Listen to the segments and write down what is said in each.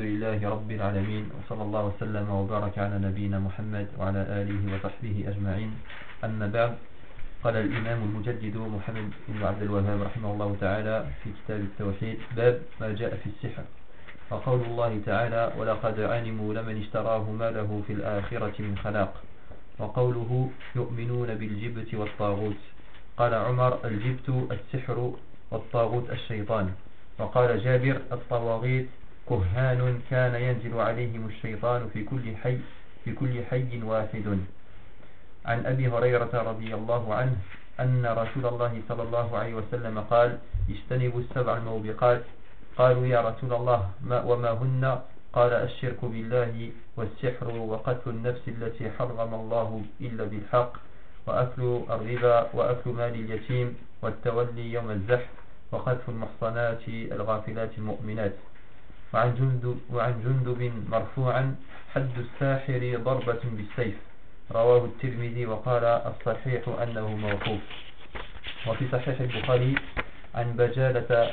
لله رب العالمين، وصلى الله وسلم وبارك على نبينا محمد وعلى آله وصحبه أجمعين. أما بعد، قال الإمام المجدد محمد بن عبد الوهاب رحمه الله تعالى في كتاب التوحيد: باب ما جاء في السحر. وقول الله تعالى: ولقد علموا لمن اشتراه ما له في الآخرة من خلاق. وقوله: يؤمنون بالجبت والطاغوت. قال عمر: الجبت السحر والطاغوت الشيطان. وقال جابر: الطواغيت كهان كان ينزل عليهم الشيطان في كل حي واحد. عن أبي هريرة رضي الله عنه أن رسول الله صلى الله عليه وسلم قال: اجتنبوا السبع الموبقات. قالوا: يا رسول الله وما هن؟ قال: الشرك بالله والسحر وقتل النفس التي حرم الله إلا بالحق وأكل الربا وأكل مال اليتيم والتولي يوم الزحف وقذف المحصنات الغافلات المؤمنات. وعن جندب مرفوعا: حد الساحر ضربة بالسيف. رواه الترمذي وقال: الصحيح أنه موقوف. وفي صحيح البخاري عن بجالة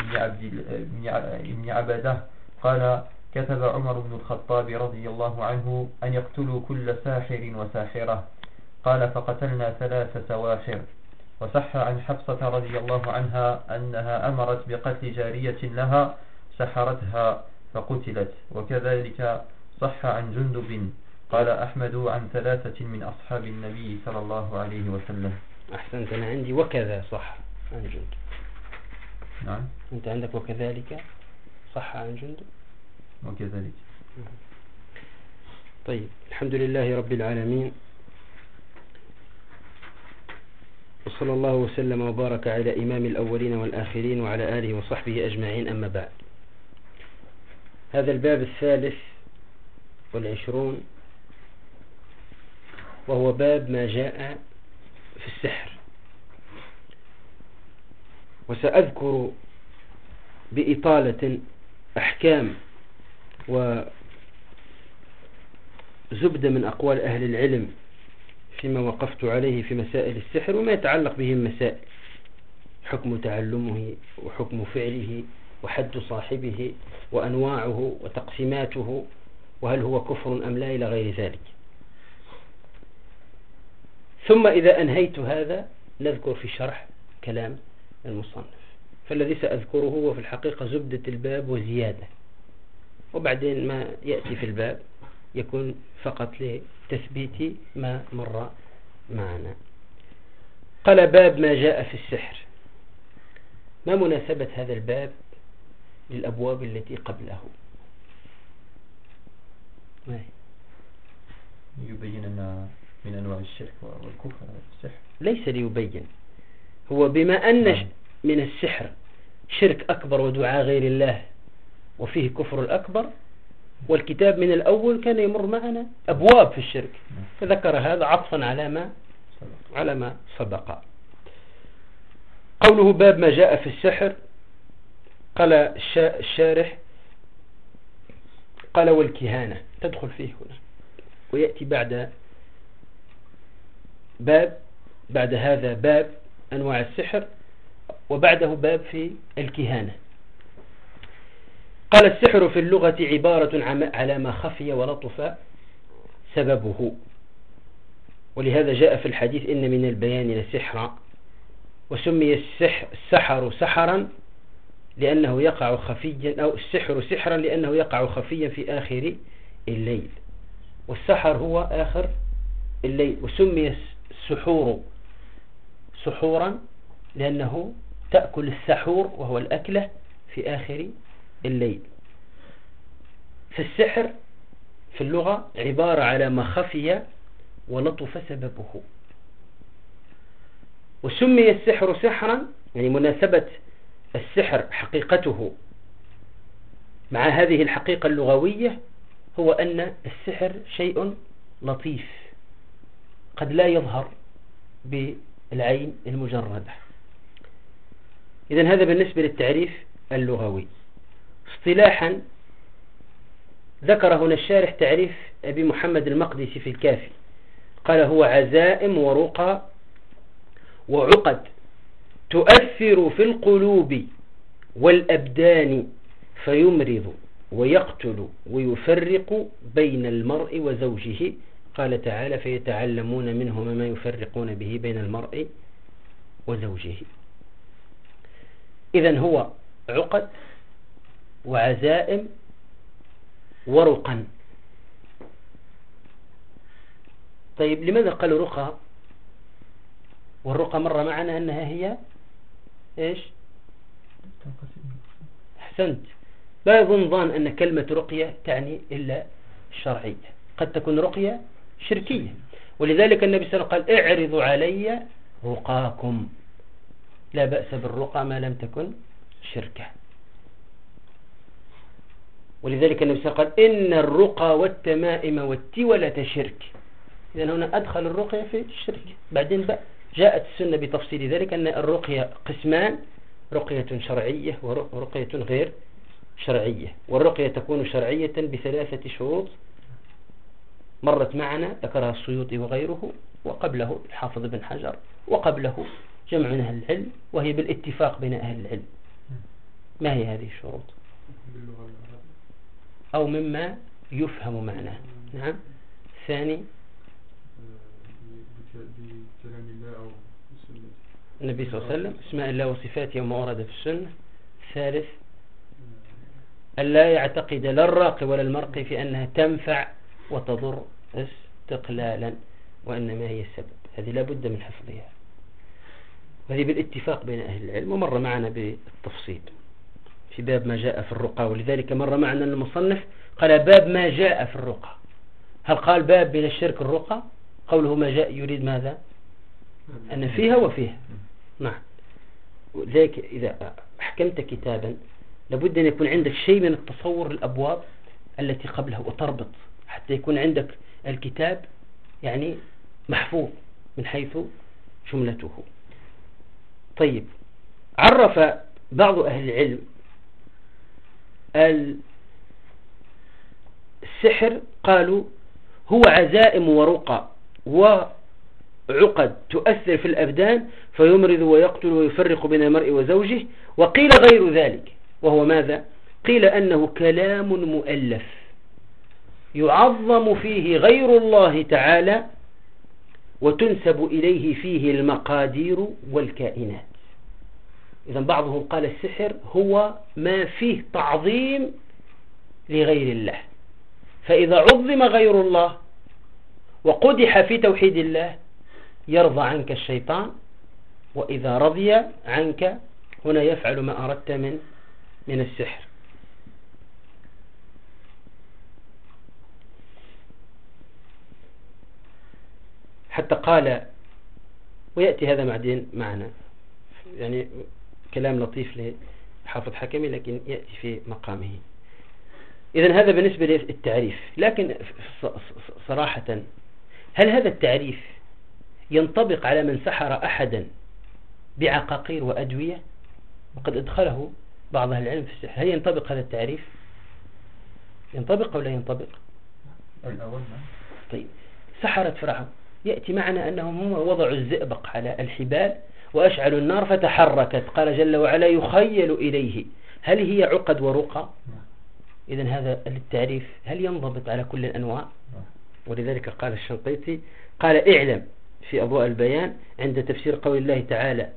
بن عبده قال: كتب عمر بن الخطاب رضي الله عنه أن يقتلوا كل ساحر وساحرة. قال: فقتلنا 3 سواحر. وصح عن حفصة رضي الله عنها أنها أمرت بقتل جارية لها سحرتها فقتلت. وكذلك صح عن جندب. قال أحمد عن 3 من أصحاب النبي صلى الله عليه وسلم. أحسنت. أنا عندي وكذا صح عن جندب. نعم، أنت عندك وكذلك صح عن جندب. وكذلك. طيب، الحمد لله رب العالمين، وصلى الله وسلم وبارك على إمام الأولين والآخرين وعلى آله وصحبه أجمعين. أما بعد، هذا الباب 23 وهو باب ما جاء في السحر. وسأذكر بإطالة أحكام وزبدة من أقوال أهل العلم فيما وقفت عليه في مسائل السحر وما يتعلق به مسائل: حكم تعلمه وحكم فعله وحد صاحبه وأنواعه وتقسيماته وهل هو كفر أم لا إلى غير ذلك. ثم إذا أنهيت هذا نذكر في شرح كلام المصنف، فالذي سأذكره هو في الحقيقة زبدة الباب وزيادة، وبعدين ما يأتي في الباب يكون فقط لتثبيت ما مر معنا. قال: باب ما جاء في السحر. ما مناسبة هذا الباب للأبواب التي قبله؟ يبين أن من أنواع الشرك والكفر السحر. ليس ليبين، هو بما أن من السحر شرك أكبر ودعاء غير الله وفيه كفر الأكبر، والكتاب من الأول كان يمر معنا أبواب في الشرك، فذكر هذا عطفا على ما سبق. قوله باب ما جاء في السحر، قال الشارح: قال والكهانة تدخل فيه هنا، ويأتي بعد هذا باب أنواع السحر، وبعده باب في الكهانة. قال: السحر في اللغة عبارة على ما خفي ولطف سببه، ولهذا جاء في الحديث: إن من البيان لسحرا. وسمي السحر سحرا لأنه يقع خفيا، أو السحر سحرا لأنه يقع خفيا في آخر الليل، والسحر هو آخر الليل. وسمي السحور سحورا لأنه تأكل السحور وهو الأكلة في آخر الليل. فالسحر في اللغة عبارة على ما خفي ولطف سببه. وسمي السحر سحرا، يعني مناسبة السحر حقيقته مع هذه الحقيقة اللغوية هو أن السحر شيء لطيف قد لا يظهر بالعين المجردة. إذن هذا بالنسبة للتعريف اللغوي. اصطلاحا ذكر هنا الشارح تعريف أبي محمد المقدسي في الكافي، قال: هو عزائم ورقى وعقد تؤثر في القلوب والأبدان فيمرض ويقتل ويفرق بين المرء وزوجه. قال تعالى فيتعلمون منهما ما يفرقون به بين المرء وزوجه. إذن هو عقد وعزائم ورقا. طيب لماذا قالوا رقى؟ والرقى مر معنا أنها هي إيش؟ أحسنت. لا يظن ظان أن كلمة رقية تعني إلا الشرعية، قد تكون رقية شركية. ولذلك النبي صلى الله عليه وسلم قال اعرضوا علي رقاكم، لا بأس بالرقى ما لم تكن شركة. ولذلك النبي صلى الله عليه وسلم قال إن الرقى والتمائم والتولة شرك. إذن هنا أدخل الرقية في الشرك. بعدين بقى جاءت السنة بتفصيل ذلك أن الرقية قسمان: رقية شرعية ورقية غير شرعية. والرقية تكون شرعية ب3 شروط مرت معنا ذكرها السيوطي وغيره، وقبله الحافظ بن حجر، وقبله جمع من أهل العلم، وهي بالاتفاق بين أهل العلم. ما هي هذه الشروط؟ أو مما يفهم معناه. نعم. ثاني بكلام الله أو بسنة النبي صلى الله عليه وسلم، اسماء الله وصفاته وما ورد في السنة. ثالث ألا يعتقد لا الراقي ولا المرقي في أنها تنفع وتضر استقلالا، وإنما هي السبب. هذه لا بد من حفظها، وهذه بالاتفاق بين أهل العلم، ومر معنا بالتفصيل في باب ما جاء في الرقى. ولذلك مر معنا أن المصنف قال باب ما جاء في الرقى. هل قال باب من الشرك الرقى؟ قوله ما جاء يريد ماذا؟ أن فيها وفيها. نعم. ولذلك إذا حكمت كتابا لابد أن يكون عندك شيء من التصور الأبواب التي قبله وتربط، حتى يكون عندك الكتاب يعني محفوظ من حيث جملته. طيب، عرف بعض أهل العلم السحر، قالوا هو عزائم ورقى وعقد تؤثر في الأبدان فيمرض ويقتل ويفرق بين المرء وزوجه. وقيل غير ذلك، وهو ماذا؟ قيل أنه كلام مؤلف يعظم فيه غير الله تعالى وتنسب إليه فيه المقادير والكائنات. إذن بعضهم قال السحر هو ما فيه تعظيم لغير الله، فإذا عظم غير الله وقدح في توحيد الله يرضى عنك الشيطان، وإذا رضي عنك هنا يفعل ما أردت من السحر. حتى قال، ويأتي هذا بعدين معنا، يعني كلام لطيف لحافظ حكمي لكن يأتي في مقامه. إذن هذا بالنسبة للتعريف. لكن صراحة هل هذا التعريف ينطبق على من سحر أحدا بعقاقير وأدوية؟ وقد أدخله بعض أهل العلم في السحر. هل ينطبق هذا التعريف؟ ينطبق أو لا ينطبق؟ الأول. طيب، سحرة فرعون يأتي معنا أنهم هم وضعوا الزئبق على الحبال وأشعلوا النار فتحركت. قال جل وعلا يخيل إليه. هل هي عقد ورقى؟ إذن هذا التعريف هل ينضبط على كل الأنواع؟ ولذلك قال الشنقيطي قال اعلم في أضواء البيان عند تفسير قول الله تعالى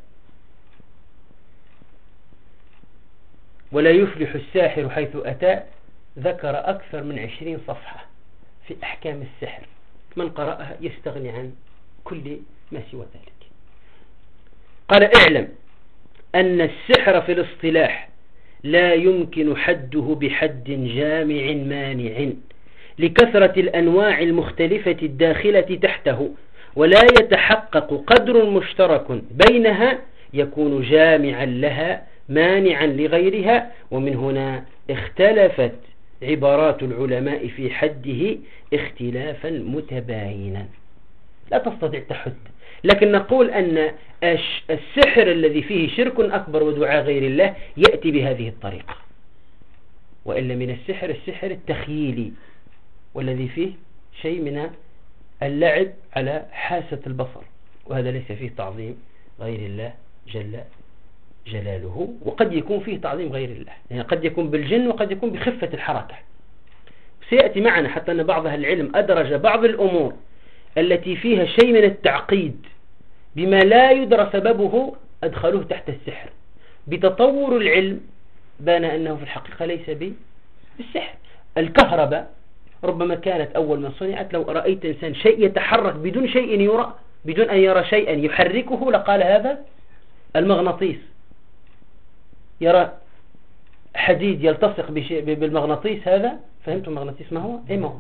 ولا يفلح الساحر حيث أتى، ذكر أكثر من 20 صفحة في أحكام السحر، من قرأها يستغني عن كل ما سوى ذلك. قال اعلم أن السحر في الاصطلاح لا يمكن حده بحد جامع مانع لكثرة الأنواع المختلفة الداخلة تحته، ولا يتحقق قدر مشترك بينها يكون جامعا لها مانعا لغيرها. ومن هنا اختلفت عبارات العلماء في حده اختلافا متباينا، لا تستطيع تحد. لكن نقول أن السحر الذي فيه شرك أكبر ودعاء غير الله يأتي بهذه الطريقة، وإلا من السحر التخييلي، والذي فيه شيء من اللعب على حاسة البصر، وهذا ليس فيه تعظيم غير الله جل جلاله، وقد يكون فيه تعظيم غير الله، يعني قد يكون بالجن وقد يكون بخفة الحركة. سيأتي معنا حتى أن بعض أهل العلم أدرج بعض الأمور التي فيها شيء من التعقيد بما لا يدرى سببه أدخلوه تحت السحر. بتطور العلم بان أنه في الحقيقة ليس بالسحر. الكهرباء ربما كانت أول ما صنعت، لو رأيت إنسان شيء يتحرك بدون شيء يرى، بدون أن يرى شيئا يحركه، لقال هذا المغناطيس. يرى حديد يلتصق بالمغناطيس، هذا فهمتم المغناطيس ما هو؟ ما هو؟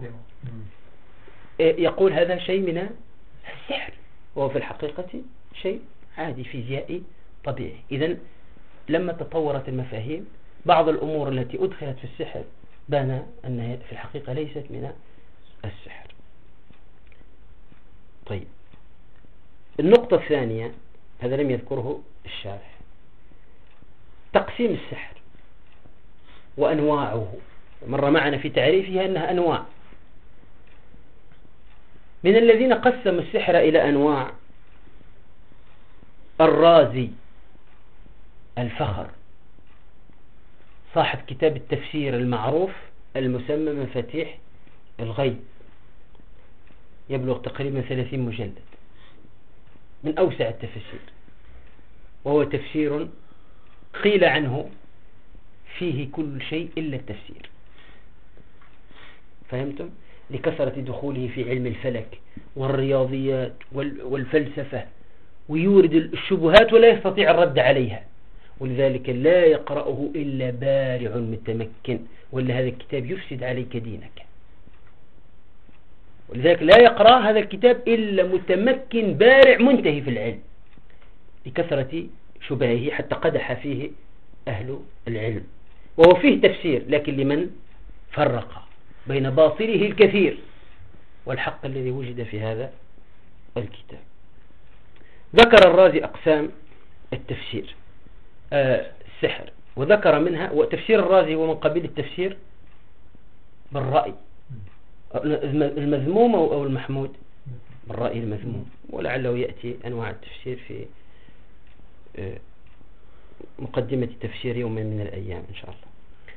يقول هذا شيء من السحر، وهو في الحقيقة شيء عادي فيزيائي طبيعي. إذن لما تطورت المفاهيم، بعض الأمور التي أدخلت في السحر بان أنها في الحقيقة ليست من السحر. طيب، النقطة الثانية، هذا لم يذكره الشارح، تقسيم السحر وأنواعه. مر معنا في تعريفها أنها أنواع. من الذين قسموا السحر إلى أنواع الرازي الفخر، صاحب كتاب التفسير المعروف المسمى مفاتيح الغيب، يبلغ تقريبا 30 مجلد، من أوسع التفسير، وهو تفسير قيل عنه فيه كل شيء إلا التفسير. فهمتم؟ لكثرة دخوله في علم الفلك والرياضيات والفلسفة، ويورد الشبهات ولا يستطيع الرد عليها، ولذلك لا يقرأه إلا بارع متمكن، ولا هذا الكتاب يفسد عليك دينك. ولذلك لا يقرأ هذا الكتاب إلا متمكن بارع منتهي في العلم، لكثرة شبهه، حتى قدح فيه أهل العلم. وهو فيه تفسير، لكن لمن فرق بين باطله الكثير والحق الذي وجد في هذا الكتاب. ذكر الرازي أقسام التفسير السحر، وذكر منها، وتفسير الرازي هو من قبيل التفسير بالرأي المذموم أو المحمود، بالرأي المذموم، ولعله يأتي أنواع التفسير في مقدمة تفسير يوم من الأيام إن شاء الله.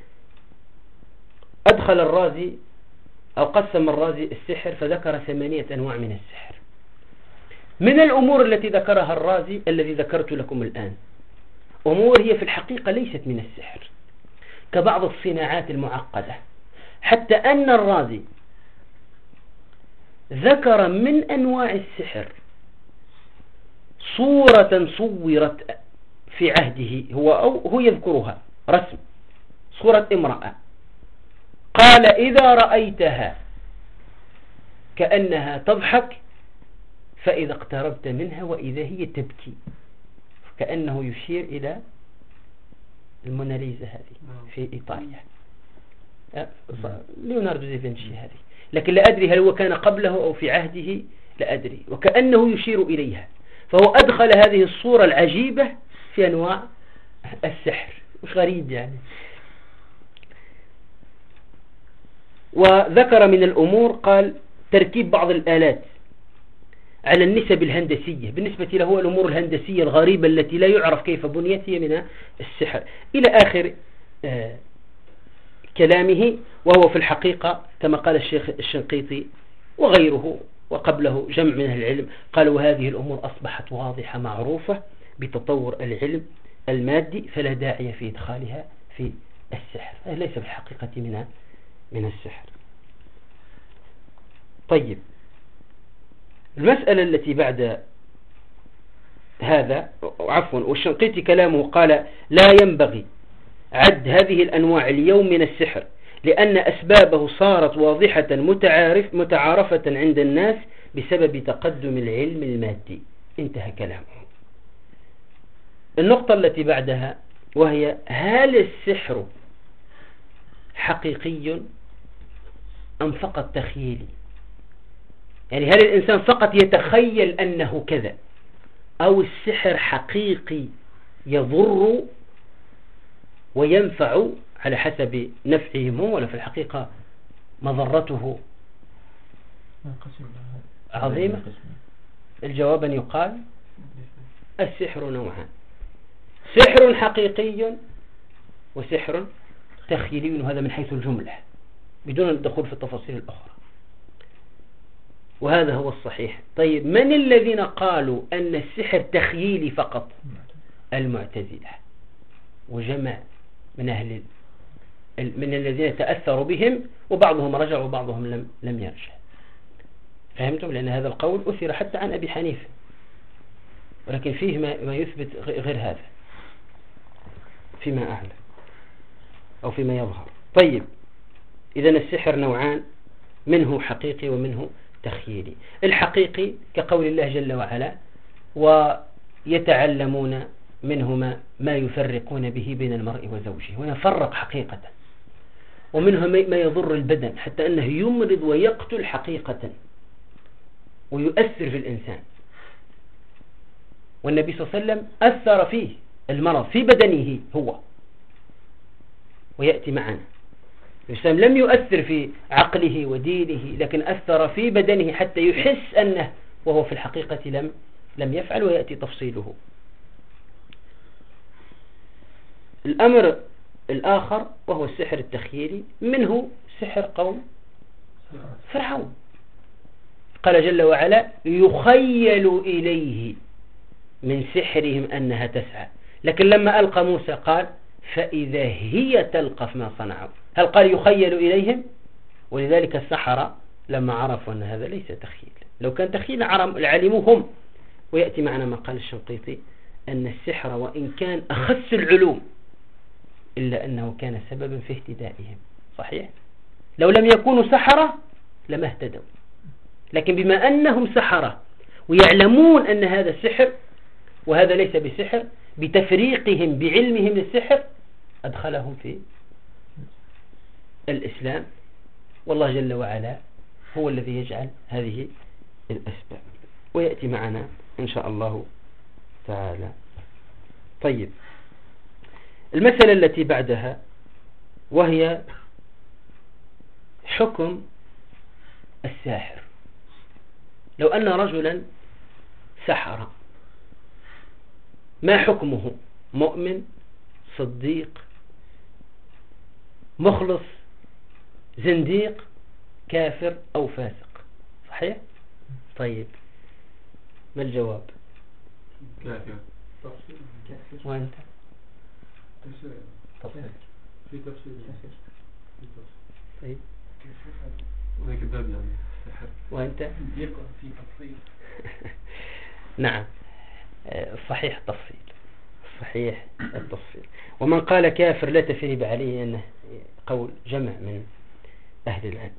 أدخل الرازي أو قسم الرازي السحر فذكر 8 أنواع من السحر. من الأمور التي ذكرها الرازي الذي ذكرت لكم الآن، أمور هي في الحقيقة ليست من السحر، كبعض الصناعات المعقدة، حتى أن الرازي ذكر من أنواع السحر صورة صورت في عهده هو يذكرها رسم، صورة امرأة، قال إذا رأيتها كأنها تضحك فإذا اقتربت منها وإذا هي تبكي، كأنه يشير إلى الموناليزا هذه في إيطاليا، ليوناردو دافنشي هذه، لكن لا أدري هل هو كان قبله أو في عهده، لا أدري، وكأنه يشير إليها. فهو أدخل هذه الصورة العجيبة في أنواع السحر، مش غريب يعني. وذكر من الأمور، قال تركيب بعض الآلات على النسب الهندسية، بالنسبة له الأمور الهندسية الغريبة التي لا يعرف كيف بنيت هي من السحر، إلى آخر كلامه. وهو في الحقيقة كما قال الشيخ الشنقيطي وغيره وقبله جمع من العلم، قالوا هذه الأمور أصبحت واضحة معروفة بتطور العلم المادي، فلا داعي في إدخالها في السحر، ليس في الحقيقة من السحر. طيب، المسألة التي بعد هذا، عفوا، والشنقيطي كلامه قال لا ينبغي عد هذه الأنواع اليوم من السحر، لأن أسبابه صارت واضحة متعارفة عند الناس بسبب تقدم العلم المادي. انتهى كلامه. النقطة التي بعدها، وهي هل السحر حقيقي أم فقط تخيلي؟ يعني هل الإنسان فقط يتخيل أنه كذا، أو السحر حقيقي يضر وينفع على حسب نفعهم، ولا في الحقيقة مضرته عظيمة؟ الجواب أن يقال السحر نوعان، سحر حقيقي وسحر تخيلي، وهذا من حيث الجملة بدون الدخول في التفاصيل الأخرى، وهذا هو الصحيح. طيب من الذين قالوا أن السحر تخييلي فقط؟ المعتزلة، وجمع من من الذين تأثروا بهم، وبعضهم رجع وبعضهم لم يرجع. فهمتم؟ لأن هذا القول أثر حتى عن أبي حنيفة، ولكن فيه ما يثبت غير هذا فيما أعلم أو فيما يظهر. طيب إذن السحر نوعان، منه حقيقي ومنه تخييلي. الحقيقي كقول الله جل وعلا: ويتعلمون منهما ما يفرقون به بين المرء وزوجه، ونفرق حقيقة. ومنه ما يضر البدن حتى أنه يمرض ويقتل حقيقة ويؤثر في الإنسان، والنبي صلى الله عليه وسلم أثر فيه المرض في بدنه هو، ويأتي معنا. الإسلام لم يؤثر في عقله ودينه، لكن أثر في بدنه حتى يحس أنه، وهو في الحقيقة لم يفعل، ويأتي تفصيله. الأمر الآخر وهو السحر التخييلي، منه سحر قوم فرعون. قال جل وعلا: يخيل إليه من سحرهم أنها تسعى. لكن لما ألقى موسى قال: فإذا هي تلقف ما صنعوا. هل قال يخيل إليهم؟ ولذلك السحرة لما عرفوا أن هذا ليس تخيل، لو كان تخيل علموا هم. ويأتي معنا ما قال الشنقيطي أن السحر وإن كان أخس العلوم إلا أنه كان سببا في اهتدائهم. صحيح؟ لو لم يكونوا سحرة لما اهتدوا، لكن بما أنهم سحرة ويعلمون أن هذا سحر وهذا ليس بسحر، بتفريقهم بعلمهم للسحر أدخلهم في الإسلام. والله جل وعلا هو الذي يجعل هذه الأسباب، ويأتي معنا إن شاء الله تعالى. طيب المسألة التي بعدها وهي حكم الساحر. لو أن رجلا سحر، ما حكمه؟ مؤمن، صديق، مخلص، زنديق، كافر أو فاسق؟ صحيح؟ طيب ما الجواب؟ كافر. وأنت؟ تفصيل. في تفصيل. طيب كذاب يعني. وأنت؟ يقع في تفصيل. نعم، صحيح التفصيل، صحيح التفصيل. ومن قال كافر لا تثريب عليه، أنه قول جمع من أهل العلم.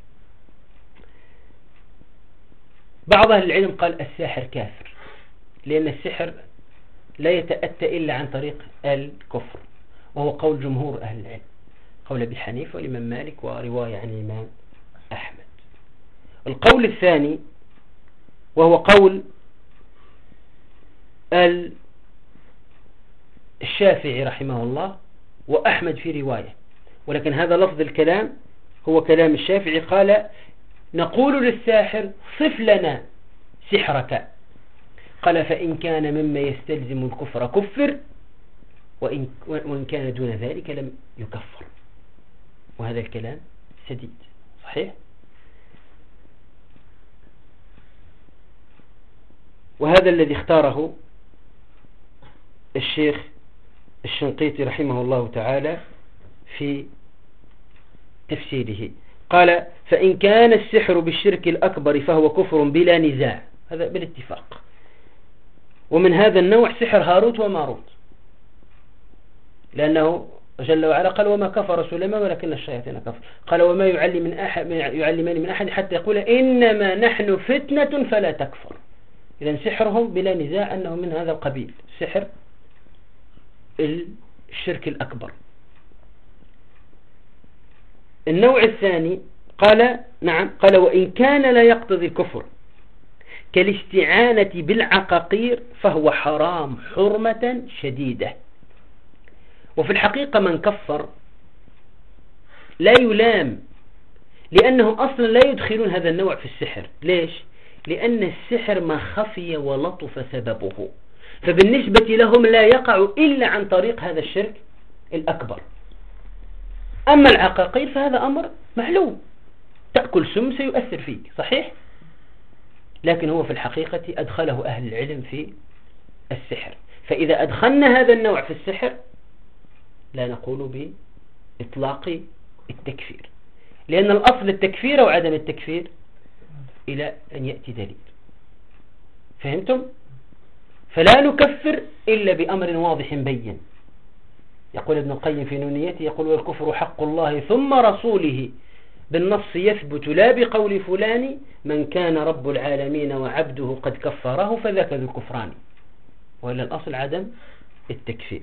بعض أهل العلم قال الساحر كافر، لأن السحر لا يتأتى إلا عن طريق الكفر، وهو قول جمهور أهل العلم، قول أبي حنيفة والإمام مالك ورواية عن الإمام أحمد. القول الثاني وهو قول الشافعي رحمه الله وأحمد في رواية، ولكن هذا لفظ الكلام هو كلام الشافعي. قال: نقول للساحر صف لنا سحرك. قال: فإن كان مما يستلزم الكفر كفر، وإن كان دون ذلك لم يكفر. وهذا الكلام سديد صحيح. وهذا الذي اختاره الشيخ الشنقيطي رحمه الله تعالى في تفسيره. قال: فإن كان السحر بالشرك الأكبر فهو كفر بلا نزاع، هذا بالاتفاق. ومن هذا النوع سحر هاروت وماروت، لأنه جل وعلا قال: وما كفر سليمان ولكن الشياطين كفر. قال: وما يعلمان من أحد حتى يقول إنما نحن فتنة فلا تكفر. إذن سحرهم بلا نزاع أنه من هذا القبيل، سحر الشرك الأكبر. النوع الثاني قال: نعم، قال: وإن كان لا يقتضي الكفر كالاستعانة بالعقاقير فهو حرام حرمة شديدة. وفي الحقيقة من كفر لا يلام، لأنهم أصلا لا يدخلون هذا النوع في السحر. ليش؟ لأن السحر ما خفي ولطف سببه، فبالنسبة لهم لا يقع إلا عن طريق هذا الشرك الأكبر. أما العقاقير فهذا أمر معلوم، تأكل سم سيؤثر فيك صحيح، لكن هو في الحقيقة أدخله أهل العلم في السحر. فإذا أدخلنا هذا النوع في السحر لا نقول بإطلاق التكفير، لأن الأصل التكفير أو عدم التكفير إلى أن يأتي دليل. فهمتم؟ فلا نكفر إلا بأمر واضح بين. يقول ابن القيم في نونيته، يقول والكفر حق الله ثم رسوله بالنص يثبت لا بقول فلان من كان رب العالمين وعبده قد كفره فذاك ذو الكفران. وإلا الأصل عدم التكفير.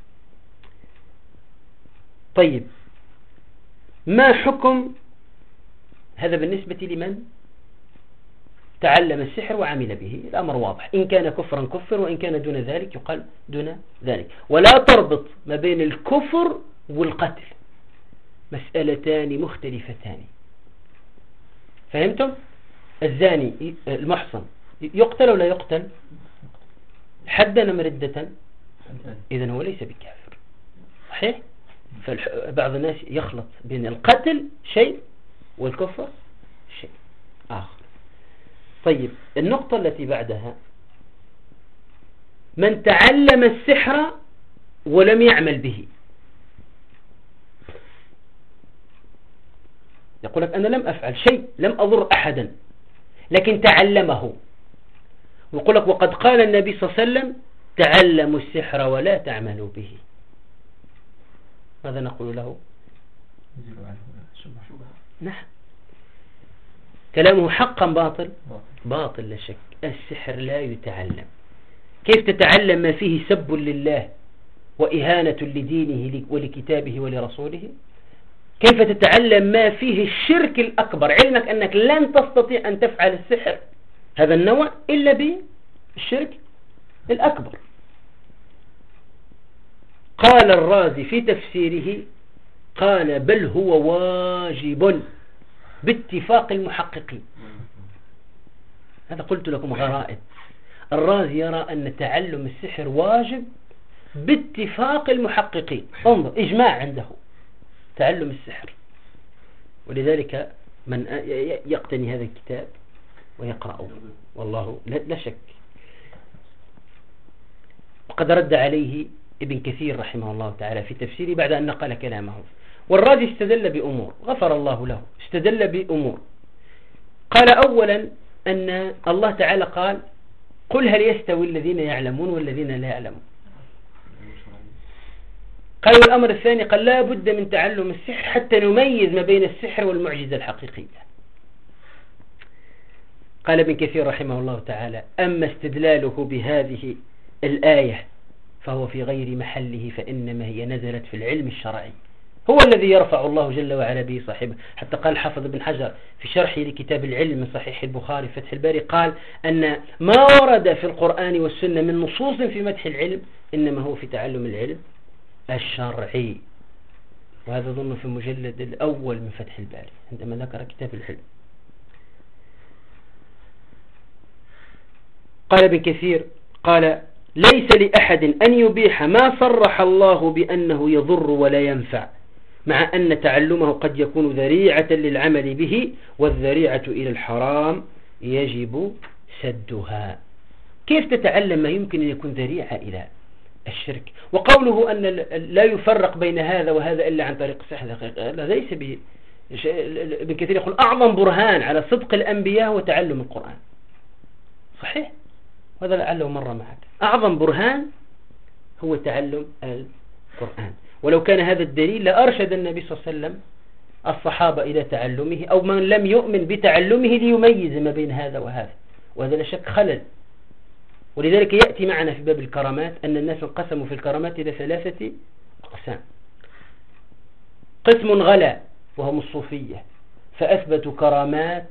طيب ما حكم هذا بالنسبة لمن تعلم السحر وعمل به؟ الأمر واضح، إن كان كفرا كفر، وإن كان دون ذلك يقال دون ذلك. ولا تربط ما بين الكفر والقتل، مسألتان مختلفتان. فهمتم؟ الزاني المحصن يقتل ولا يقتل؟ حدا أم ردة؟ إذن هو ليس بكافر صحيح؟ فبعض الناس يخلط بين القتل شيء والكفر شيء آخر. طيب النقطة التي بعدها، من تعلم السحر ولم يعمل به، يقول لك أنا لم أفعل شيء، لم أضر أحدا، لكن تعلمه. ويقول لك وقد قال النبي صلى الله عليه وسلم تعلموا السحر ولا تعملوا به. ماذا نقول له؟ نعم، كلامه حقا باطل؟ باطل لا شك. السحر لا يتعلم. كيف تتعلم ما فيه سب لله وإهانة لدينه ولكتابه ولرسوله؟ كيف تتعلم ما فيه الشرك الأكبر؟ علمك أنك لن تستطيع أن تفعل السحر هذا النوع إلا بالشرك الأكبر. قال الرازي في تفسيره، قال بل هو واجب باتفاق المحققين. هذا قلت لكم غرائب. الرازي يرى أن تعلم السحر واجب باتفاق المحققين. انظر، إجماع عنده تعلم السحر. ولذلك من يقتني هذا الكتاب ويقرأه والله لا شك. وقد رد عليه ابن كثير رحمه الله تعالى في تفسيره بعد أن نقل كلامه. والراجي استدل بأمور، غفر الله له، استدل بأمور. قال أولا أن الله تعالى قال قل هل يستوي الذين يعلمون والذين لا يعلمون. قال والأمر الثاني قال لا بد من تعلم السحر حتى نميز ما بين السحر والمعجزة الحقيقية. قال ابن كثير رحمه الله تعالى أما استدلاله بهذه الآية فهو في غير محله، فإنما هي نزلت في العلم الشرعي، هو الذي يرفع الله جل وعلا به صاحبه. حتى قال حافظ بن حجر في شرحه لكتاب العلم من صحيح البخاري فتح الباري، قال أن ما ورد في القرآن والسنة من نصوص في مدح العلم إنما هو في تعلم العلم الشرعي. وهذا ظن في المجلد الأول من فتح الباري عندما ذكر كتاب العلم. قال ابن كثير قال ليس لأحد أن يبيح ما صرح الله بأنه يضر ولا ينفع، مع أن تعلمه قد يكون ذريعة للعمل به، والذريعة إلى الحرام يجب سدها. كيف تتعلم ما يمكن أن يكون ذريعة إلى الشرك؟ وقوله أن لا يفرق بين هذا وهذا إلا عن طريق السحر، هذا ليس ابن كثير يقول أعظم برهان على صدق الأنبياء وتعلم القرآن. صحيح، وهذا لعله مرة معك. أعظم برهان هو تعلم القرآن. ولو كان هذا الدليل لأرشد النبي صلى الله عليه وسلم الصحابة إلى تعلمه، أو من لم يؤمن بتعلمه ليميز ما بين هذا وهذا، وهذا لا شك خلل. ولذلك يأتي معنا في باب الكرامات أن الناس انقسموا في الكرامات إلى 3 أقسام. قسم غلا وهم الصوفية، فأثبتوا كرامات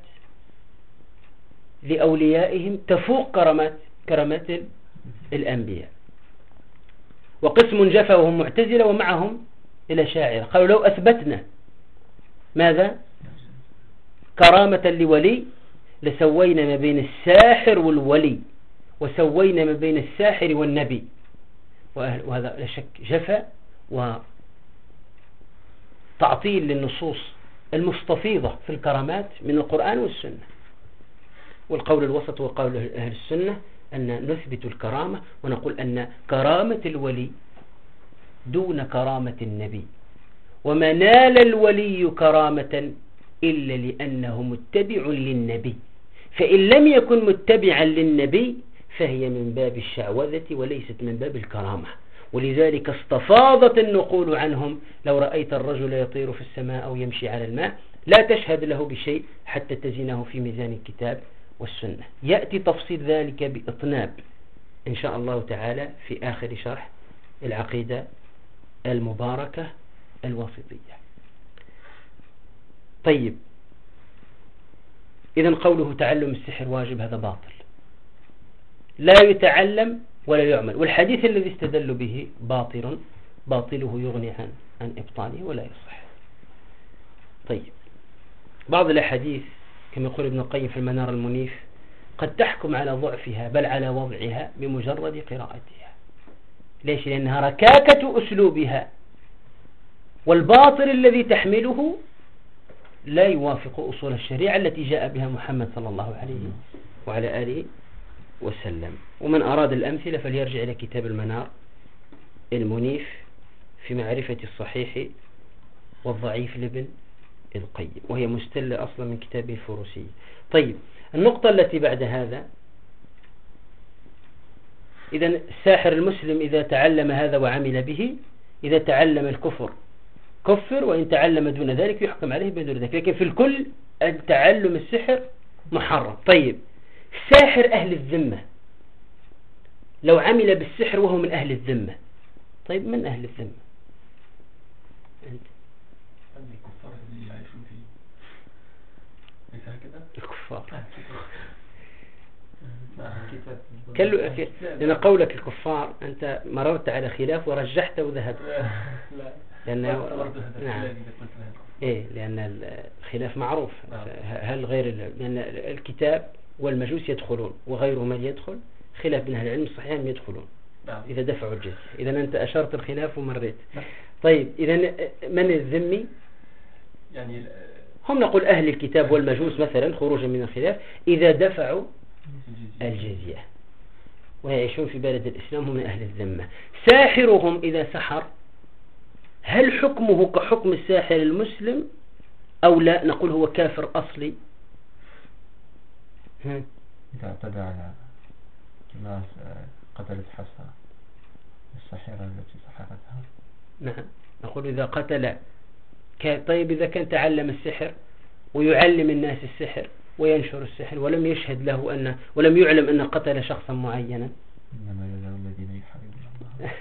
لأوليائهم تفوق كرامات الأنبياء. وقسم جفا وهم معتزلة ومعهم إلى شاعر، قالوا لو أثبتنا ماذا؟ كرامة لولي لسوينا ما بين الساحر والولي، وسوينا ما بين الساحر والنبي، وهذا لا شك جفا وتعطيل للنصوص المستفيضة في الكرامات من القرآن والسنة. والقول الوسط وقول أهل السنة أن نثبت الكرامة ونقول أن كرامة الولي دون كرامة النبي، وما نال الولي كرامة إلا لأنه متبع للنبي، فإن لم يكن متبعا للنبي فهي من باب الشعوذة وليست من باب الكرامة. ولذلك استفاضت النقول عنهم: لو رأيت الرجل يطير في السماء أو يمشي على الماء لا تشهد له بشيء حتى تزنه في ميزان الكتاب والسنة. يأتي تفصيل ذلك بإطناب إن شاء الله تعالى في آخر شرح العقيدة المباركة الواسطية. طيب، إذن قوله تعلم السحر واجب هذا باطل، لا يتعلم ولا يعمل، والحديث الذي استدل به باطل، باطله يغني عن إبطاله ولا يصح. طيب، بعض الأحاديث كما يقول ابن القيم في المنار المنيف قد تحكم على ضعفها بل على وضعها بمجرد قراءتها. ليش؟ لأنها ركاكة أسلوبها، والباطل الذي تحمله لا يوافق أصول الشريعة التي جاء بها محمد صلى الله عليه وعلى آله وسلم. ومن أراد الأمثلة فليرجع إلى كتاب المنار المنيف في معرفة الصحيح والضعيف لابن القيم، وهي مستلة أصلا من كتابه الفروسي. طيب، النقطة التي بعد هذا: إذا الساحر المسلم إذا تعلم هذا وعمل به، إذا تعلم الكفر كفر، وإن تعلم دون ذلك يحكم عليه بدون ذلك، لكن في الكل التعلم السحر محرم. طيب، ساحر أهل الذمة لو عمل بالسحر وهو من أهل الذمة، طيب من أهل الذمة؟ أنت الكفار اللي يعيشون فيه ليس هكذا؟ الكفار كتاب. لأن قولك الكفار أنت مررت على خلاف ورجحت وذهبت. لا، لأنه نعم، إيه، لأن الخلاف معروف. هل لأن الكتاب والمجوس يدخلون وغير من يدخل، خلاف بين أهل العلم الصحيحين يدخلون إذا دفعوا الجزية. إذا أنت أشرت الخلاف ومريت. طيب، إذا من الذمي؟ يعني هم نقول أهل الكتاب والمجوس مثلا خروجا من الخلاف إذا دفعوا الجزية ويعيشون في بلد الإسلام هم من أهل الذمة. ساحرهم إذا سحر هل حكمه كحكم الساحر المسلم أو لا؟ نقول هو كافر أصلي. إذا اعتدى على الناس قتلت حفصة الساحرة التي سحرتها، نعم، نقول إذا قتل طيب، إذا كان تعلم السحر ويعلم الناس السحر وينشر السحر ولم يشهد له ولم يعلم أن قتل شخصا معينا، إنما يجزى الذين يحاربون الله.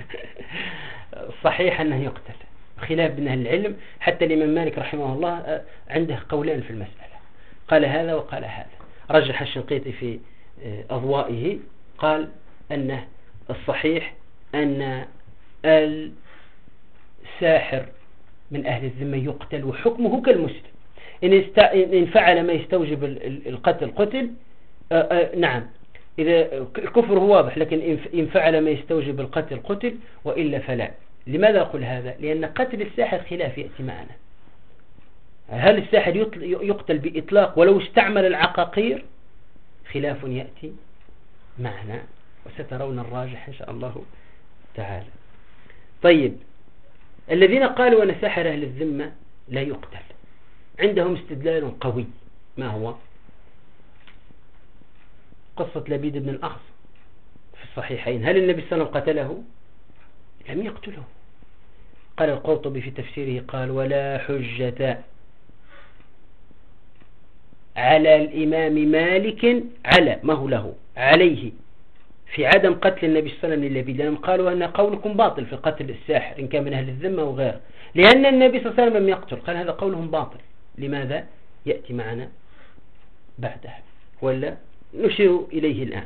صحيح أنه يقتل، خلاف بين أهل العلم. حتى الإمام مالك رحمه الله عنده قولان في المسألة، قال هذا وقال هذا. رجح الشنقيطي في أضوائه قال أنه الصحيح أن الساحر من أهل الذمة يقتل وحكمه كالمسلم. إن فعل ما يستوجب القتل قتل، نعم، إذا الكفر هو واضح، لكن إن فعل ما يستوجب القتل قتل، وإلا فلا. لماذا أقول هذا؟ لأن قتل الساحر خلاف يأتي معنا. هل الساحر يقتل بإطلاق ولو استعمل العقاقير؟ خلاف يأتي معنا وسترون الراجح إن شاء الله تعالى. طيب، الذين قالوا أن ساحر أهل الذمة لا يقتل عندهم استدلال قوي. ما هو؟ قصة لبيد بن الأخص في الصحيحين. هل النبي صلى الله عليه وسلم قتله؟ لم يقتله. قال القرطبي في تفسيره قال: ولا حجة على الإمام مالك على ما هو له عليه في عدم قتل النبي صلى الله عليه وسلم للبيد، لأنهم قالوا أن قولكم باطل في قتل الساحر إن كان من أهل الذمة وغيره، لأن النبي صلى الله عليه وسلم لم يقتل. قال هذا قولهم باطل. لماذا؟ يأتي معنا بعدها ولا نشير إليه الآن.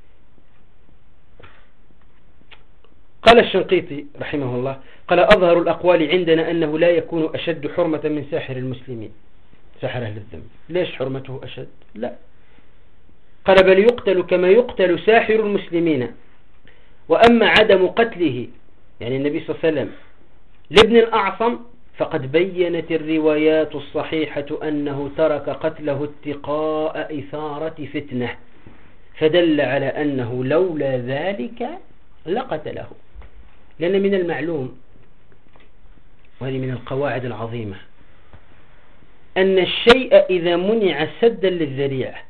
قال الشنقيطي رحمه الله قال: أظهر الأقوال عندنا أنه لا يكون أشد حرمة من ساحر المسلمين، ساحر أهل الذمة. ليش حرمته أشد؟ لا، قال بل يقتل كما يقتل ساحر المسلمين. وأما عدم قتله يعني النبي صلى الله عليه وسلم لابن الأعصم فقد بينت الروايات الصحيحة أنه ترك قتله اتقاء إثارة فتنة، فدل على أنه لولا ذلك لقتله. لأن من المعلوم، وهذه من القواعد العظيمة، أن الشيء إذا منع سدا للذريعة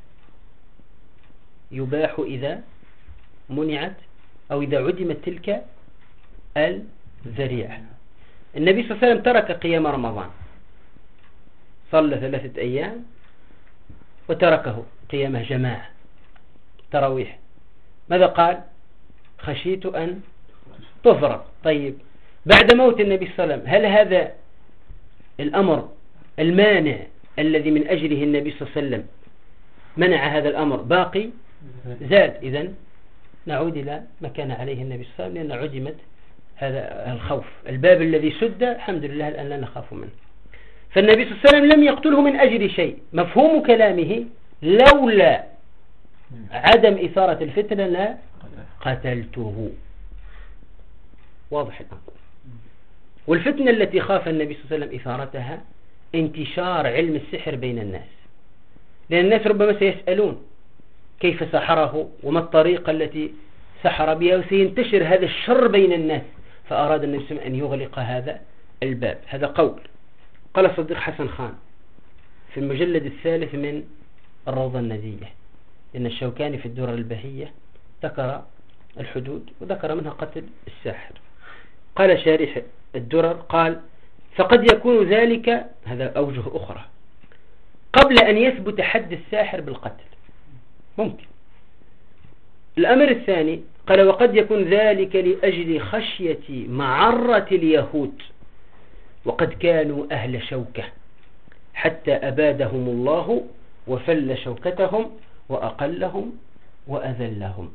يباح إذا منعت أو إذا عدمت تلك الذريعة. النبي صلى الله عليه وسلم ترك قيام رمضان، صلى 3 أيام وتركه قيامه جماعة تراويح. ماذا قال؟ خشيت أن تفرط. طيب بعد موت النبي صلى الله عليه وسلم هل هذا الأمر المانع الذي من أجله النبي صلى الله عليه وسلم منع هذا الأمر باقي؟ زاد. إذن نعود إلى ما كان عليه النبي صلى الله عليه وسلم، لأن عدمت هذا الخوف. الباب الذي سد الحمد لله الآن لا نخاف منه. فالنبي صلى الله عليه وسلم لم يقتله من أجل شيء. مفهوم كلامه لولا عدم إثارة الفتنة لا قتلته. واضح الآن. والفتنة التي خاف النبي صلى الله عليه وسلم إثارتها انتشار علم السحر بين الناس، لأن الناس ربما سيسألون كيف سحره وما الطريقة التي سحر بها، وسينتشر هذا الشر بين الناس. فأراد النبي صلى الله عليه وسلم أن يغلق هذا الباب. هذا قول. قال الصديق حسن خان في المجلد 3 من الروضة الندية، إن الشوكاني في الدرر البهية ذكر الحدود وذكر منها قتل الساحر. قال شارح الدرر قال فقد يكون ذلك، هذا أوجه أخرى، قبل أن يثبت حد الساحر بالقتل، ممكن. الأمر الثاني قال وقد يكون ذلك لأجل خشية معرة اليهود، وقد كانوا أهل شوكة حتى أبادهم الله وفل شوكتهم وأقلهم وأذلهم.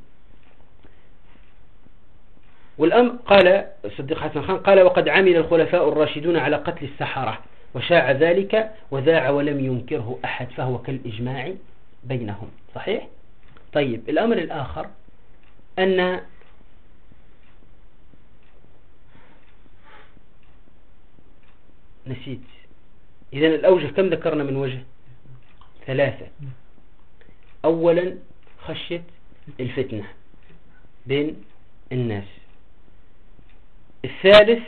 والأمر قال الصديق حسن خان قال وقد عمل الخلفاء الراشدون على قتل السحرة وشاع ذلك وذاع ولم ينكره أحد، فهو كالإجماع بينهم. صحيح؟ طيب الأمر الآخر أن نسيت. إذن الأوجه كم ذكرنا من وجه؟ 3. أولا خشية الفتنة بين الناس. الثالث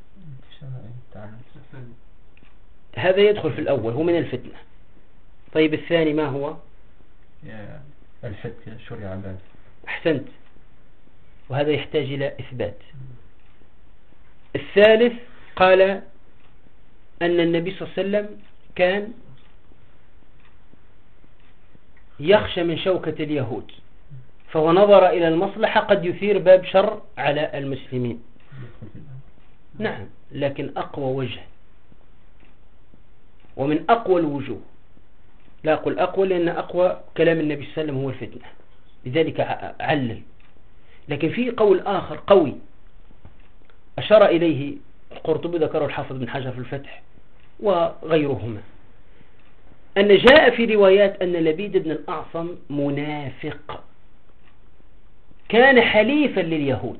هذا يدخل في الأول، هو من الفتنة. طيب الثاني ما هو؟ الحد شرع بعد. أحسنت، وهذا يحتاج إلى إثبات. الثالث قال أن النبي صلى الله عليه وسلم كان يخشى من شوكة اليهود، فهو نظر إلى المصلحة قد يثير باب شر على المسلمين. نعم، لكن أقوى وجه ومن أقوى الوجوه، لا أقول أقوى لأن أقوى كلام النبي صلى الله عليه وسلم هو الفتنة، لذلك علل. لكن في قول آخر قوي أشار إليه القرطبي، ذكره الحافظ بن حجر في الفتح وغيرهما، أن جاء في روايات أن لبيد بن الأعصم منافق كان حليفا لليهود.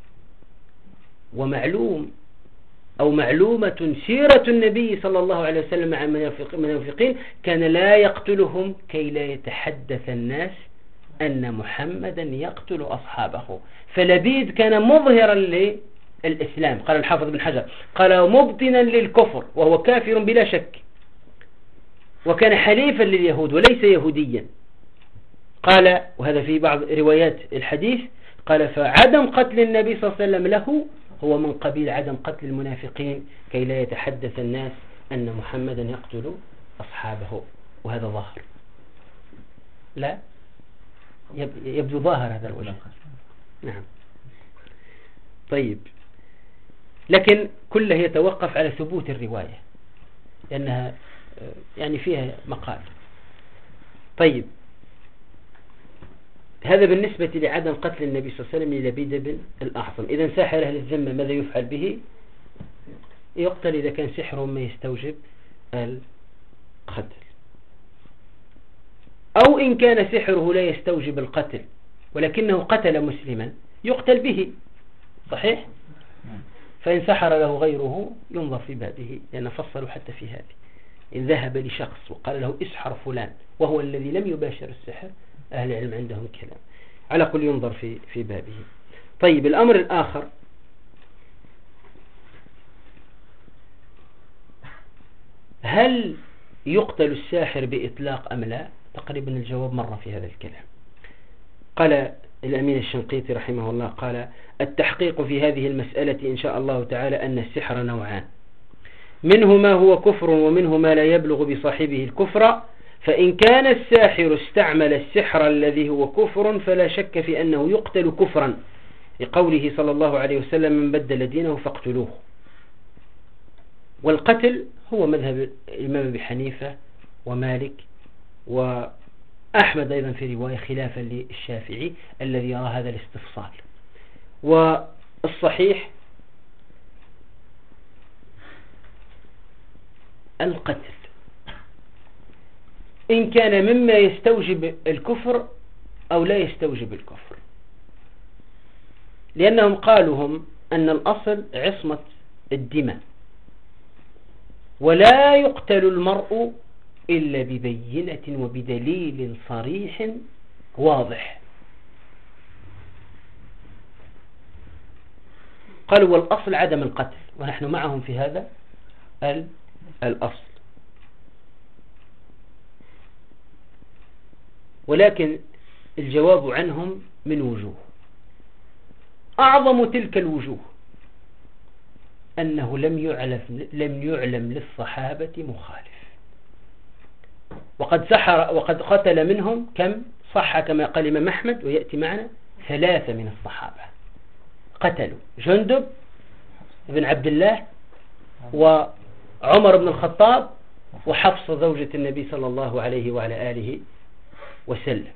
ومعلوم أو معلومة سيرة النبي صلى الله عليه وسلم مع المنافقين كان لا يقتلهم كي لا يتحدث الناس أن محمدا يقتل أصحابه. فلبيد كان مظهرا للإسلام، قال الحافظ بن حجر قال مبطنا للكفر وهو كافر بلا شك، وكان حليفا لليهود وليس يهوديا. قال وهذا في بعض روايات الحديث قال فعدم قتل النبي صلى الله عليه وسلم له هو من قبيل عدم قتل المنافقين كي لا يتحدث الناس أن محمدا يقتل أصحابه. وهذا ظاهر، لا يبدو ظاهر هذا الوجه. نعم. طيب، لكن كله يتوقف على ثبوت الرواية لأنها يعني فيها مقال. طيب، هذا بالنسبة لعدم قتل النبي صلى الله عليه وسلم للبيد بن الأعصم. إذا ساحر أهل الذمة ماذا يفعل به؟ يقتل إذا كان سحره ما يستوجب القتل. أو إن كان سحره لا يستوجب القتل ولكنه قتل مسلما يقتل به، صحيح؟ فإن سحر له غيره ينظر في بابه، لأن فصلوا حتى في هذه. إن ذهب لشخص وقال له اسحر فلان وهو الذي لم يباشر السحر، أهل العلم عندهم كلام، على كل ينظر في بابه. طيب، الأمر الآخر، هل يقتل الساحر بإطلاق أم لا؟ تقريبا الجواب مر في هذا الكلام. قال الأمين الشنقيطي رحمه الله، قال: التحقيق في هذه المسألة إن شاء الله تعالى أن السحر نوعان، منه ما هو كفر ومنه ما لا يبلغ بصاحبه الكفر، فإن كان الساحر استعمل السحر الذي هو كفر فلا شك في أنه يقتل كفرا، لقوله صلى الله عليه وسلم: من بدل دينه فاقتلوه. والقتل هو مذهب الإمام أبي حنيفة ومالك وأحمد أيضا في رواية، خلافا للشافعي الذي يرى هذا الاستفصال. والصحيح القتل إن كان مما يستوجب الكفر أو لا يستوجب الكفر، لأنهم قالوا هم أن الأصل عصمة الدماء، ولا يقتل المرء إلا ببينة وبدليل صريح واضح. قالوا والأصل عدم القتل، ونحن معهم في هذا الأصل. ولكن الجواب عنهم من وجوه، أعظم تلك الوجوه أنه لم يعلم للصحابة مخالف، وقد قتل منهم كم صح كما قال الإمام أحمد ويأتي معنا 3 من الصحابة قتلوا: جندب بن عبد الله وعمر بن الخطاب وحفصة زوجة النبي صلى الله عليه وعلى آله وسلم.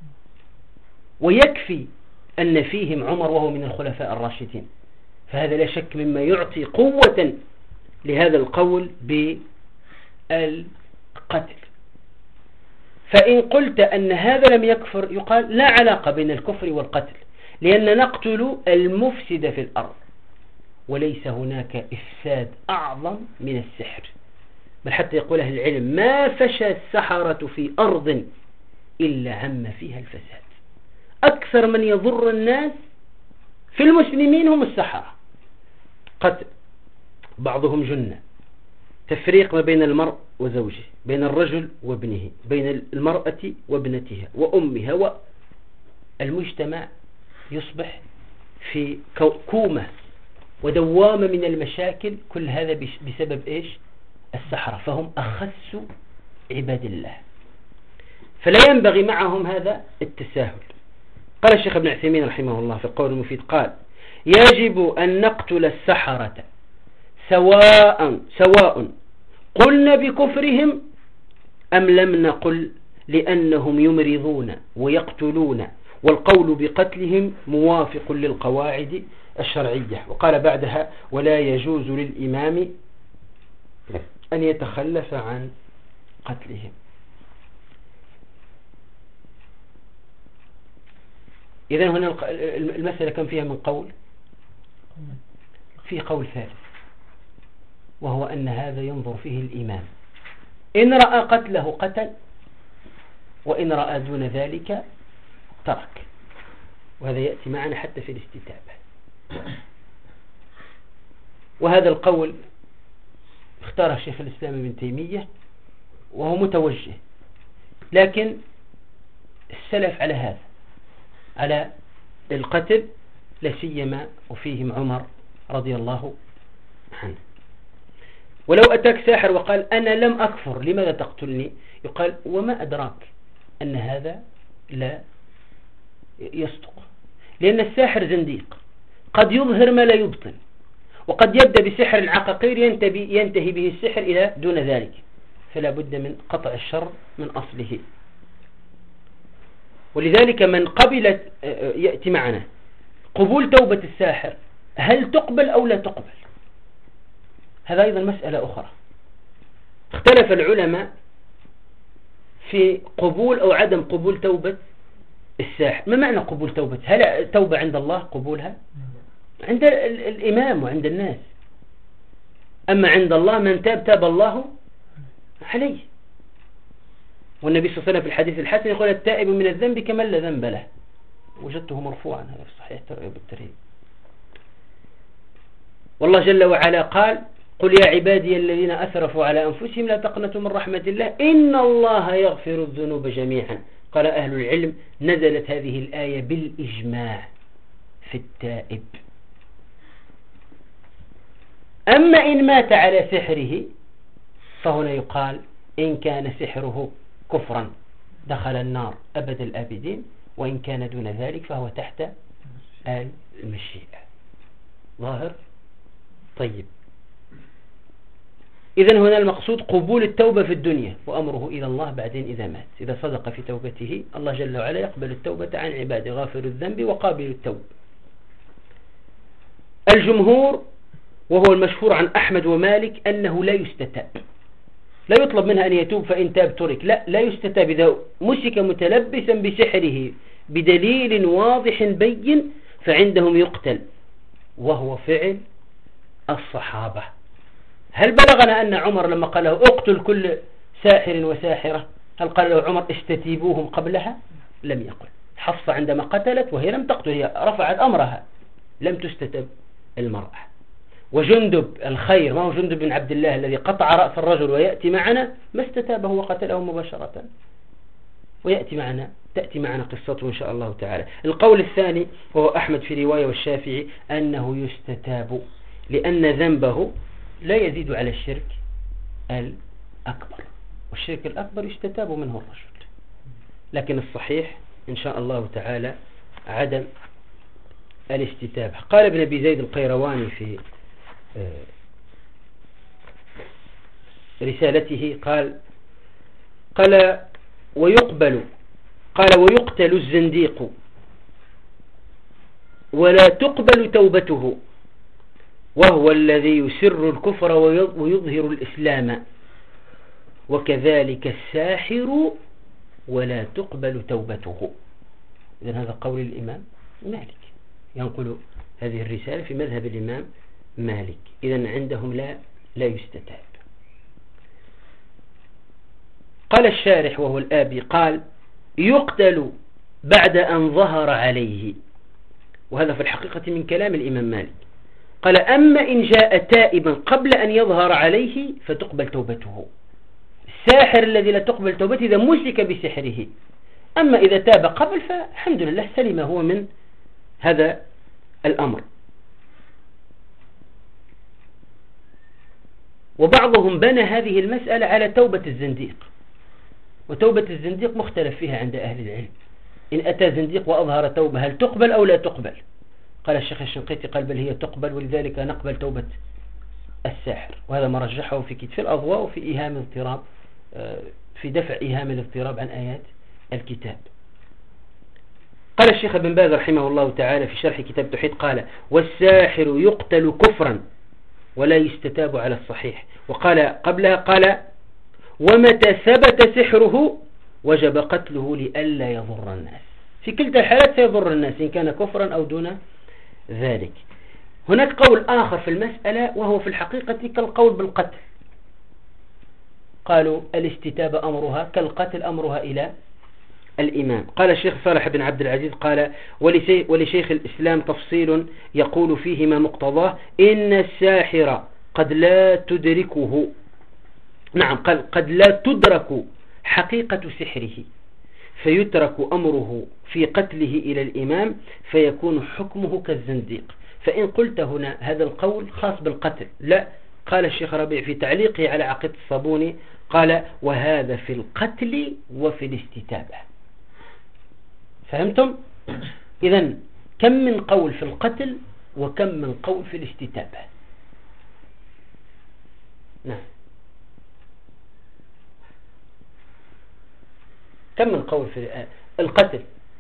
ويكفي أن فيهم عمر وهو من الخلفاء الراشدين، فهذا لا شك مما يعطي قوة لهذا القول بالقتل. فإن قلت أن هذا لم يكفر، يقال لا علاقة بين الكفر والقتل، لأن نقتل المفسد في الأرض، وليس هناك إفساد أعظم من السحر. بل حتى يقول أهل العلم: ما فشى السحرة في أرض إلا عم فيها الفساد. أكثر من يضر الناس في المسلمين هم السحرة. قتل بعضهم جنة، تفريق ما بين المرء وزوجه، بين الرجل وابنه، بين المرأة وابنتها وأمها، والمجتمع يصبح في كومة ودوامة من المشاكل، كل هذا بسبب إيش؟ السحرة. فهم أخس عباد الله، فلا ينبغي معهم هذا التساهل. قال الشيخ ابن عثيمين رحمه الله في القول المفيد، قال: يجب أن نقتل السحرة سواء قلنا بكفرهم أم لم نقل، لأنهم يمرضون ويقتلون، والقول بقتلهم موافق للقواعد الشرعية. وقال بعدها: ولا يجوز للإمام أن يتخلف عن قتلهم. إذن هنا المسألة كم فيها من قول؟ في قول ثالث، وهو أن هذا ينظر فيه الإمام، إن رأى قتله قتل، وإن رأى دون ذلك ترك. وهذا يأتي معنا حتى في الاستتابة. وهذا القول اختاره شيخ الإسلام ابن تيمية وهو متوجه، لكن السلف على هذا، على القتل، لا سيما وفيهم عمر رضي الله عنه. ولو أتاك ساحر وقال: أنا لم أكفر، لماذا تقتلني؟ يقال: وما أدراك أن هذا لا يصدق، لأن الساحر زنديق، قد يظهر ما لا يبطن، وقد يبدأ بسحر العقاقير ينتهي به السحر إلى دون ذلك، فلا بد من قطع الشر من أصله. ولذلك من قبلت، يأتي معنا قبول توبة الساحر، هل تقبل أو لا تقبل؟ هذا أيضا مسألة أخرى. اختلف العلماء في قبول أو عدم قبول توبة الساحر. ما معنى قبول توبة؟ هل توبة عند الله قبولها؟ عند الإمام وعند الناس. أما عند الله من تاب تاب الله عليه. والنبي صلى الله عليه وسلم في الحديث الحسن يقول التائب من الذنب كمن لا ذنب له. وجدته مرفوعا هذا في صحيح الترغيب والترهيب. والله جل وعلا قال قل يا عبادي الذين أسرفوا على أنفسهم لا تقنطوا من رحمة الله إن الله يغفر الذنوب جميعا. قال أهل العلم نزلت هذه الآية بالإجماع في التائب. أما إن مات على سحره فهنا يقال إن كان سحره كفرا دخل النار أبد الآبدين، وإن كان دون ذلك فهو تحت المشيئة. ظاهر؟ طيب، إذن هنا المقصود قبول التوبة في الدنيا وأمره إلى الله بعدين إذا مات. إذا صدق في توبته الله جل وعلا يقبل التوبة عن عباده غافر الذنب وقابل التوب. الجمهور وهو المشهور عن أحمد ومالك أنه لا يستتاب، لا يطلب منها أن يتوب فإن تاب ترك، لا يستتاب. إذا مسك متلبسا بسحره بدليل واضح بين فعندهم يقتل، وهو فعل الصحابة. هل بلغنا أن عمر لما قال له اقتل كل ساحر وساحرة هل قال له عمر استتيبوهم قبلها؟ لم يقل. حفصة عندما قتلت وهي لم تقتل، هي رفعت أمرها، لم تستتب المرأة. وجندب الخير ما هو جندب بن عبد الله الذي قطع رأس الرجل ويأتي معنا ما استتابه وقتله مباشرة، تأتي معنا قصته إن شاء الله تعالى. القول الثاني وهو أحمد في رواية والشافعي أنه يستتاب لأن ذنبه لا يزيد على الشرك الأكبر، والشرك الأكبر يستتاب منه الرجل. لكن الصحيح إن شاء الله تعالى عدم الاستتابة. قال ابن أبي زيد القيرواني في رسالته قال ويقتل الزنديق ولا تقبل توبته وهو الذي يسر الكفر ويظهر الإسلام، وكذلك الساحر ولا تقبل توبته. إذن هذا قول الإمام مالك، ينقل هذه الرسالة في مذهب الإمام مالك. إذن عندهم لا يستتاب. قال الشارح وهو الآبي قال يقتل بعد أن ظهر عليه، وهذا في الحقيقة من كلام الإمام مالك. قال أما إن جاء تائبا قبل أن يظهر عليه فتقبل توبته. الساحر الذي لا تقبل توبته إذا مسك بسحره، أما إذا تاب قبل فالحمد لله سلم هو من هذا الأمر. وبعضهم بنى هذه المسألة على توبة الزنديق، وتوبة الزنديق مختلف فيها عند أهل العلم. إن أتى زنديق وأظهر توبة هل تقبل أو لا تقبل؟ قال الشيخ الشنقيطي قال بل هي تقبل، ولذلك نقبل توبة الساحر، وهذا ما رجحه في الأضواء وفي إيهام الاضطراب، في دفع إيهام الاضطراب عن آيات الكتاب. قال الشيخ ابن باز رحمه الله تعالى في شرح كتاب التوحيد قال والساحر يقتل كفرا ولا يستتاب على الصحيح. وقال قبلها قال ومتى ثبت سحره وجب قتله لئلا يضر الناس. في كلتا الحالات سيضر الناس إن كان كفرا أو دون ذلك. هناك قول آخر في المسألة وهو في الحقيقة كالقول بالقتل، قالوا الاستتابة أمرها كالقتل أمرها إلى الإمام. قال الشيخ صالح بن عبد العزيز قال ولشيخ الإسلام تفصيل يقول فيه ما مقتضاه إن الساحر قد لا تدركه، نعم قد لا تدرك حقيقة سحره فيترك أمره في قتله إلى الإمام فيكون حكمه كالزنديق. فإن قلت هنا هذا القول خاص بالقتل، لا، قال الشيخ ربيع في تعليقه على عقيدة الصابوني قال وهذا في القتل وفي الاستتابة. فهمتم؟ إذن كم من قول في القتل وكم من قول في الاستتابة. نعم، كم من قول في القتل؟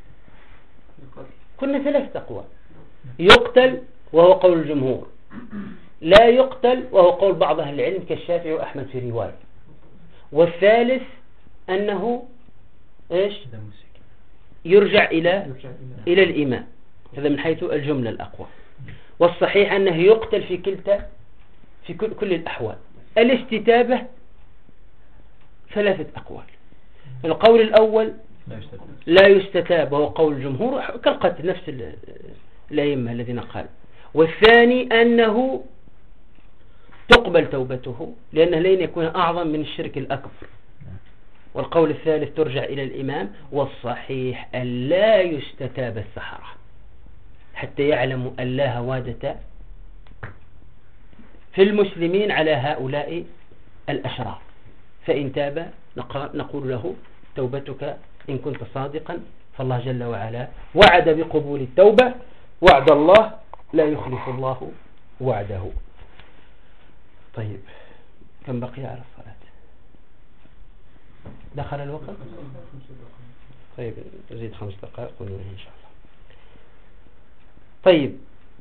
كنا 3 أقوال. يقتل وهو قول الجمهور، لا يقتل وهو قول بعض أهل العلم كالشافعي وأحمد في رواية، والثالث أنه يرجع إلى الإمام. هذا من حيث الجملة الأقوى. والصحيح أنه يقتل في كل الأحوال. الاستتابة ثلاثة أقوال. القول الأول لا يستتاب وهو قول الجمهور كالقتل، نفس الأئمة الذين قال. والثاني أنه تقبل توبته لأنه لن يكون أعظم من الشرك الأكبر. والقول الثالث ترجع إلى الإمام. والصحيح أن لا يستتاب السحرة حتى يعلموا أن لا هوادة في المسلمين على هؤلاء الأشرار. فإن تاب نقول له توبتك إن كنت صادقا، فالله جل وعلا وعد بقبول التوبة، وعد الله لا يخلف الله وعده. طيب كم بقي على الصلاة؟ دخل الوقت؟ طيب نزيد 5 دقائق وننهي إن شاء الله. طيب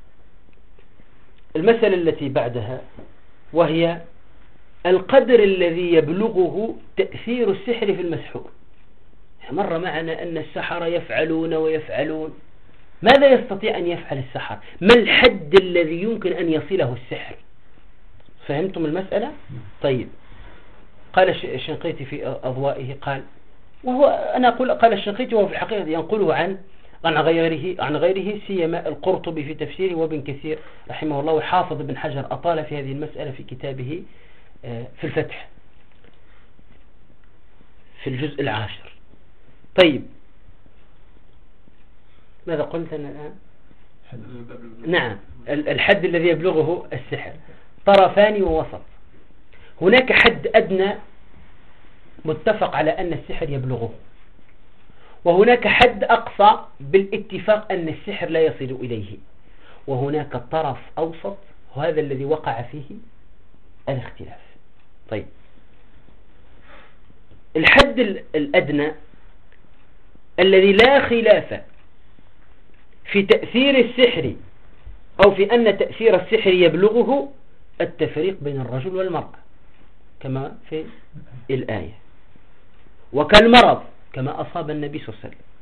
المسألة التي بعدها وهي القدر الذي يبلغه تأثير السحر في المسحور. مر معنا أن السحرة يفعلون ويفعلون. ماذا يستطيع أن يفعل السحر؟ ما الحد الذي يمكن أن يصله السحر؟ فهمتم المسألة؟ طيب قال الشنقيطي في أضوائه قال، وهو أنا أقول قال الشنقيطي وهو في الحقيقة ينقله عن غيره سيما القرطبي في تفسيره وابن كثير رحمه الله، وحافظ بن حجر أطال في هذه المسألة في كتابه في الفتح في الجزء 10. طيب ماذا قلت أنا الآن؟ نعم، الحد الذي يبلغه السحر طرفان ووسط. هناك حد أدنى متفق على أن السحر يبلغه، وهناك حد أقصى بالاتفاق أن السحر لا يصل إليه، وهناك طرف أوسط وهذا الذي وقع فيه الاختلاف. طيب الحد الأدنى الذي لا خلاف في تأثير السحر أو في أن تأثير السحر يبلغه التفريق بين الرجل والمرأة كما في الآية، وكالمرض كما أصاب النبي صلى الله عليه وسلم،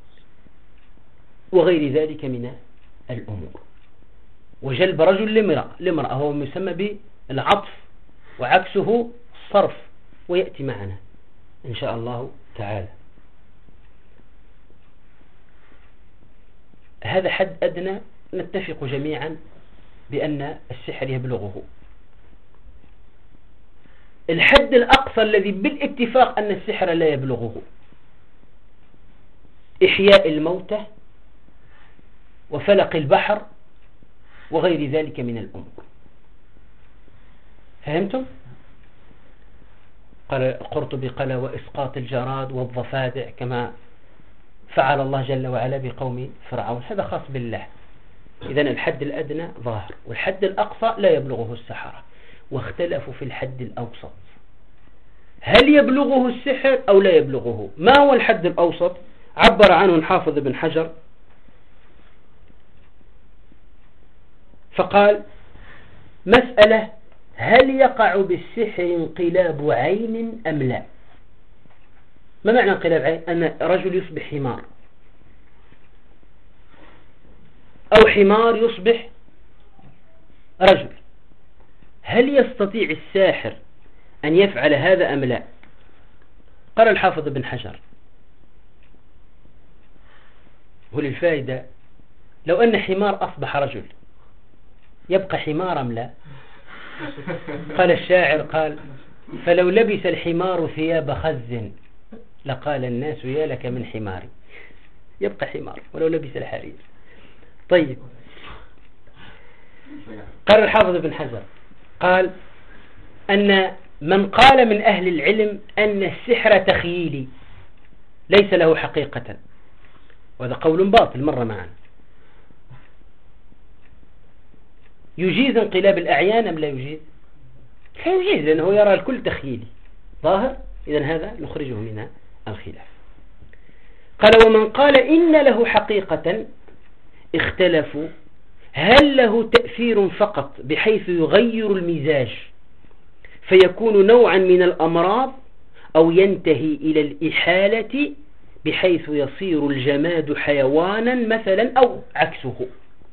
وغير ذلك من الأمور. وجلب رجل لامرأة هو يسمى بالعطف، وعكسه الصرف، ويأتي معنا إن شاء الله تعالى. هذا حد أدنى نتفق جميعا بأن السحر يبلغه. الحد الأقصى الذي بالاتفاق أن السحر لا يبلغه إحياء الموتى وفلق البحر وغير ذلك من الأمور. فهمتم؟ قال القرطبي قال وإسقاط الجراد والضفادع كما فعل الله جل وعلا بقوم فرعون. هذا خاص بالله. إذن الحد الأدنى ظاهر، والحد الأقصى لا يبلغه السحرة. واختلفوا في الحد الأوسط، هل يبلغه السحر أو لا يبلغه؟ ما هو الحد الأوسط؟ عبر عنه الحافظ بن حجر فقال مسألة هل يقع بالسحر انقلاب عين أم لا؟ ما معنى انقلاب عين؟ أن رجل يصبح حمار أو حمار يصبح رجل. هل يستطيع الساحر أن يفعل هذا أم لا؟ قال الحافظ بن حجر وللفائدة لو أن حمار أصبح رجل يبقى حمار أم لا؟ قال الشاعر قال فلو لبس الحمار ثياب خز لقال الناس يا لك من حمار. يبقى حمار ولو لبس الحرير. طيب قال الحافظ بن حجر قال أن من قال من أهل العلم أن السحر تخييلي ليس له حقيقة، وهذا قول باطل مر معنا، يجيز انقلاب الأعيان أم لا يجيز؟ لا يجيز لأنه يرى الكل تخييلي ظاهر. إذن هذا نخرجه من الخلاف. قال ومن قال إن له حقيقة اختلفوا هل له تأثير فقط بحيث يغير المزاج فيكون نوعا من الأمراض أو ينتهي إلى الإحالة بحيث يصير الجماد حيوانا مثلا أو عكسه.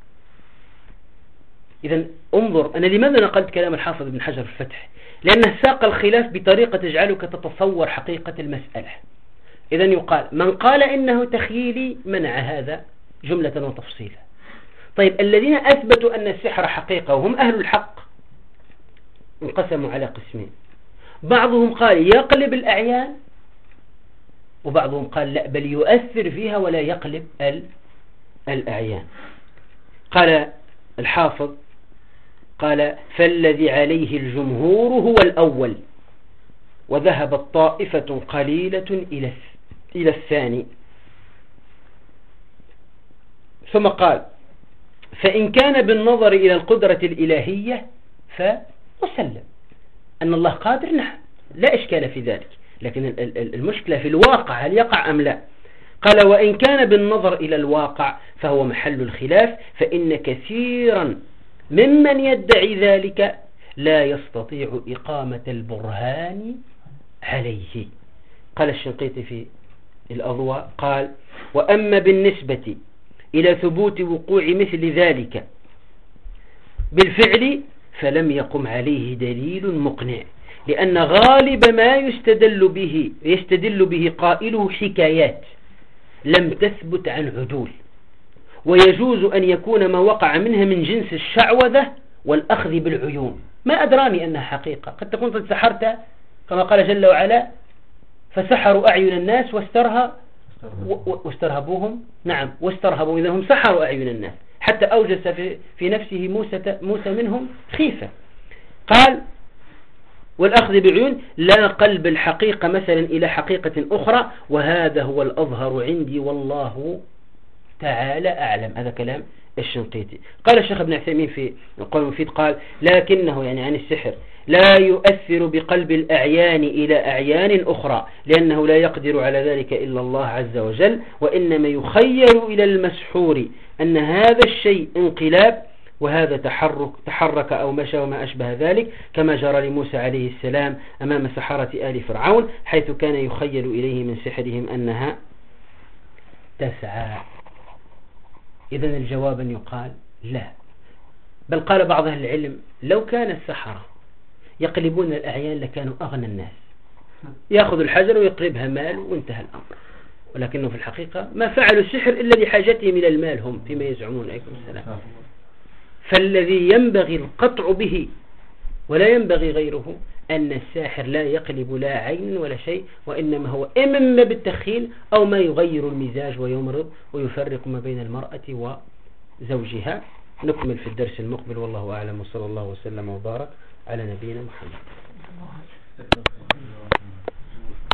إذن انظر، أنا لماذا نقلت كلام الحافظ ابن حجر في الفتح؟ لأنه ساق الخلاف بطريقة تجعلك تتصور حقيقة المسألة. إذن يقال من قال إنه تخييلي منع هذا جملة وتفصيلا. طيب الذين أثبتوا أن السحر حقيقة وهم أهل الحق انقسموا على قسمين، بعضهم قال يقلب الأعيان، وبعضهم قال لا بل يؤثر فيها ولا يقلب الأعيان. قال الحافظ قال فالذي عليه الجمهور هو الأول، وذهبت طائفة قليلة إلى الثاني. ثم قال فإن كان بالنظر إلى القدرة الإلهية فمسلم أن الله قادر، نعم لا إشكال في ذلك، لكن المشكلة في الواقع هل يقع أم لا. قال وإن كان بالنظر إلى الواقع فهو محل الخلاف، فإن كثيرا ممن يدعي ذلك لا يستطيع إقامة البرهان عليه. قال الشنقيطي في الأضواء قال وأما بالنسبة إلى ثبوت وقوع مثل ذلك بالفعل فلم يقم عليه دليل مقنع، لأن غالب ما يستدل به قائله حكايات لم تثبت عن عدول، ويجوز أن يكون ما وقع منها من جنس الشعوذة والأخذ بالعيون. ما أدراني أنها حقيقة، قد تكون قد سحرت كما قال جل وعلا فسحروا أعين الناس واسترهبوهم، نعم واسترهبوا إذا هم سحروا أعين الناس حتى أوجس في نفسه موسى منهم خيفة. قال والأخذ بعيون لا قلب الحقيقة مثلا إلى حقيقة أخرى، وهذا هو الأظهر عندي والله تعالى أعلم. هذا كلام الشنقيطي. قال الشيخ ابن عثيمين في القول المفيد قال لكنه يعني عن السحر لا يؤثر بقلب الأعيان إلى أعيان أخرى، لأنه لا يقدر على ذلك إلا الله عز وجل، وإنما يخيل إلى المسحور أن هذا الشيء انقلاب، وهذا تحرك أو مشى وما أشبه ذلك، كما جرى لموسى عليه السلام أمام سحرة آل فرعون، حيث كان يخيل إليه من سحرهم أنها تسعى. إذن الجواب أن يقال لا، بل قال بعض أهل العلم لو كان السحرة يقلبون الأعيان لكانوا أغنى الناس، يأخذ الحجر ويقلبها مال وانتهى الأمر، ولكنه في الحقيقة ما فعلوا السحر إلا لحاجتهم إلى المال هم فيما يزعمون عليكم السلام. فالذي ينبغي القطع به ولا ينبغي غيره أن الساحر لا يقلب لا عين ولا شيء، وإنما هو إما بالتخيل أو ما يغير المزاج ويمرض ويفرق ما بين المرأة وزوجها. نكمل في الدرس المقبل، والله أعلم، وصلى الله وسلم وبارك على نبينا محمد.